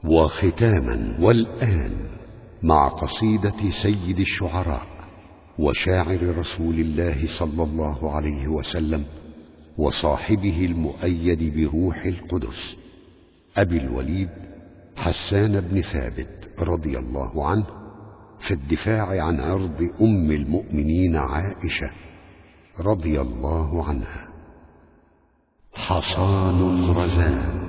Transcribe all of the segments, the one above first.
وختاما والآن مع قصيدة سيد الشعراء وشاعر رسول الله صلى الله عليه وسلم وصاحبه المؤيد بروح القدس أبي الوليد حسان بن ثابت رضي الله عنه في الدفاع عن عرض أم المؤمنين عائشة رضي الله عنها. حصان رزان.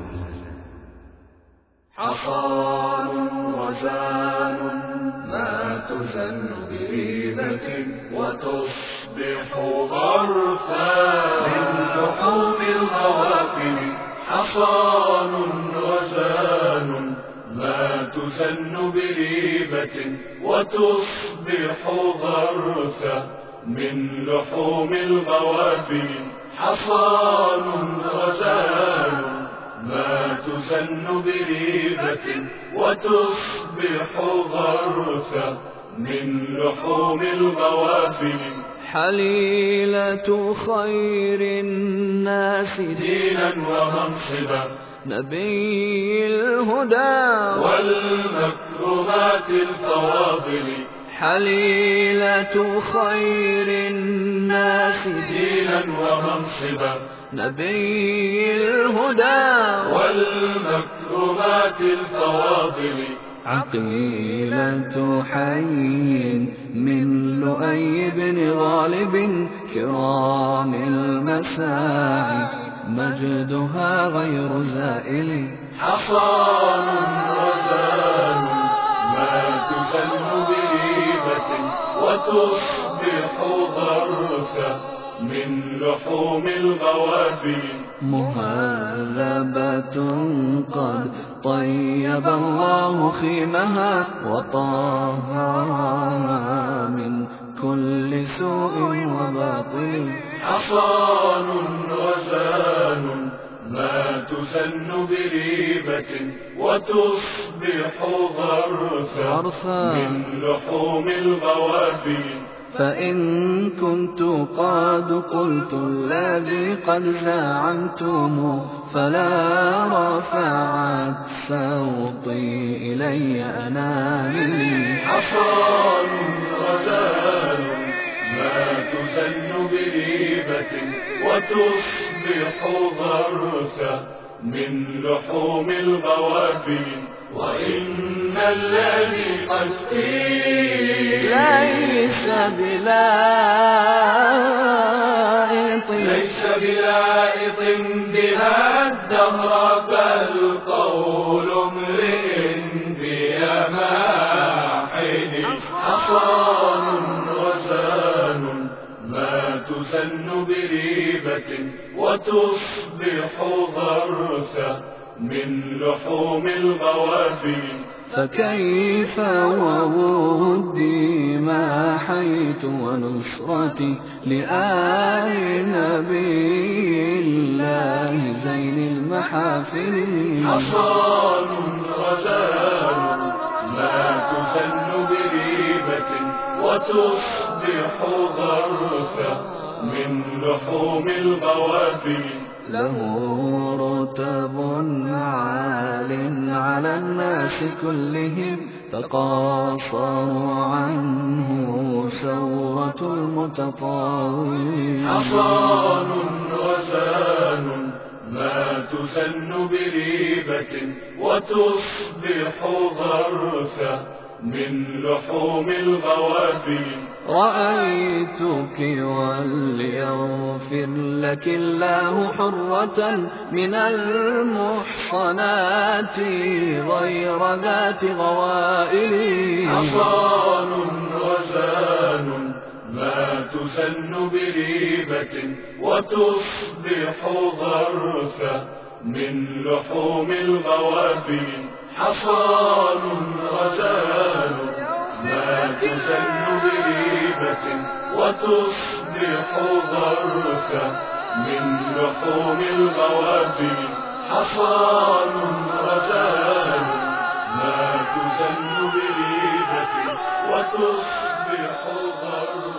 حصان رزان ما تزن بريبة وتصبح غرفا من لحوم الغوافل. حصان رزان ما تزن بريبة وتصبح غرفا من لحوم الغوافل. حصان رزان ما تسن بريبة وتصبح غرفا من لحوم الغوافل. حليلة خير الناس دينا ومنصبا نبي الهدى والمكرمات الفواضل. حليلة خير الناس دينا ومنصبا نبي الهدى والمكرمات الفواضل. عقيلة حي من لؤي بن غالب كرام المساعي مجدها غير زائل. حصان رزان ما تسن بريبة وتصبح غرفا من لحوم الغوافل. مهذبة قد طيب الله خيمها وطهرها من كل سوء وباطل. حصان رزان ما تسن بريبة وتصبح غرفا من لحوم الغوافل. فإن كنت قد قلت الذي قد زعمتم فلا رفعت صوتي إلي أنامي. حصان رزان ما تسن بريبة وتصبح غرفا من لحوم الغوافل. وإن الذي قد قيل ليس بلائط بها الدهر بل قول امرئ بيماحل. حصان رزان ما تسن بريبة وتصبح غرفا من لحوم الغوافل. فكيف وودي ما حيت ونصرتي لآل نبي الله زين المحافل. حصان رزان ما تسن بريبة وتصبح غرفا من لحوم الغوافل. له رتب عال على الناس كلهم تقاصروا عنه ثورة المتطاولين. حصان رزان ما تسن بريبة وتصبح غرفا من لحوم الغوافل. رأيتك وليغفر لك الله حرة من المحصنات غير ذات غوائل. حصان رزان ما تسن بريبة وتصبح غرفا من لحوم الغوافل. حصان رزان ما تسن بريبة وتصبح غرفا من لحوم الغوافل. حصان رزان ما تسن بريبة وتصبح غرفا